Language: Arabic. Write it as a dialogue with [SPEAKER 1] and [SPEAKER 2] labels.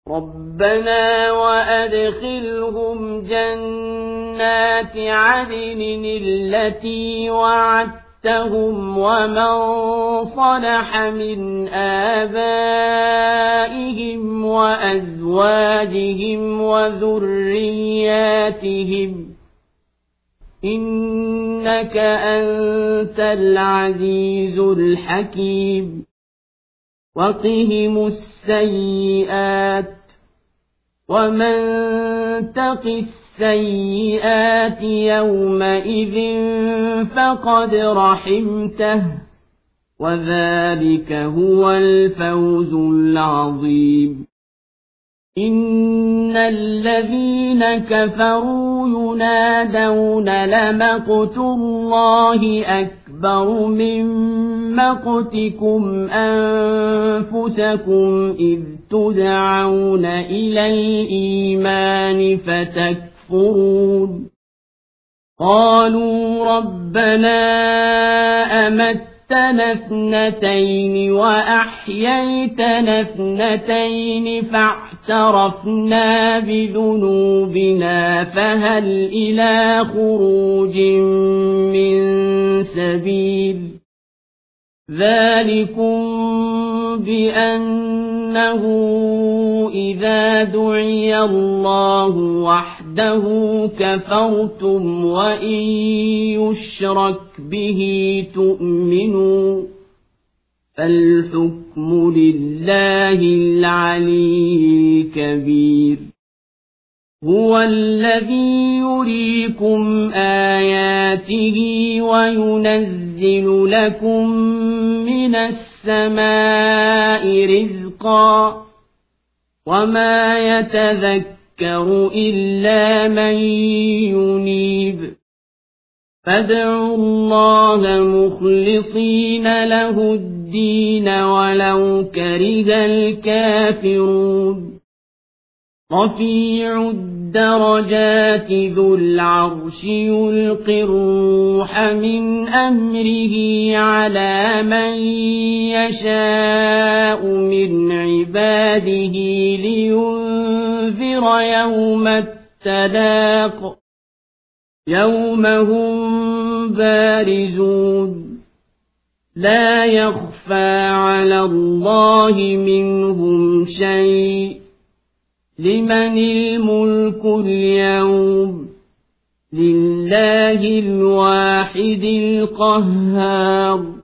[SPEAKER 1] ربنا وأدخلهم جنات عدن التي وعدتهم ومن صلح من آبائهم وأزواجهم وذرياتهم إنك أنت العزيز الحكيم وقهم السيئات ومن تق السيئات يومئذ فقد رحمته وذلك هو الفوز العظيم إن الذين كفروا ينادون لمقت الله أكبر من مقتكم أنفسكم إذ تدعون إلى الإيمان فتكفرون قالوا ربنا أمتنا اثنتين وأحييتنا اثنتين فاعترفنا بذنوبنا فهل إلى خروج من سبيل ذلكم بأنه إذا دعي الله وحده كفرتم وإن يشرك به تؤمنوا فالحكم لله العلي الكبير هو الذي يريكم آياته وينزل لكم من السماء رزقا وما يتذكر إلا من ينيب فادعوا الله مخلصين له الدين ولو كره الكافرون رفيع الدرجات ذو العرش يلقي الروح من أمره على من يشاء من عباده لينذر يوم التلاق يوم هم بارزون لا يخفى على الله منهم شيء لمن الملك اليوم لله الواحد القهار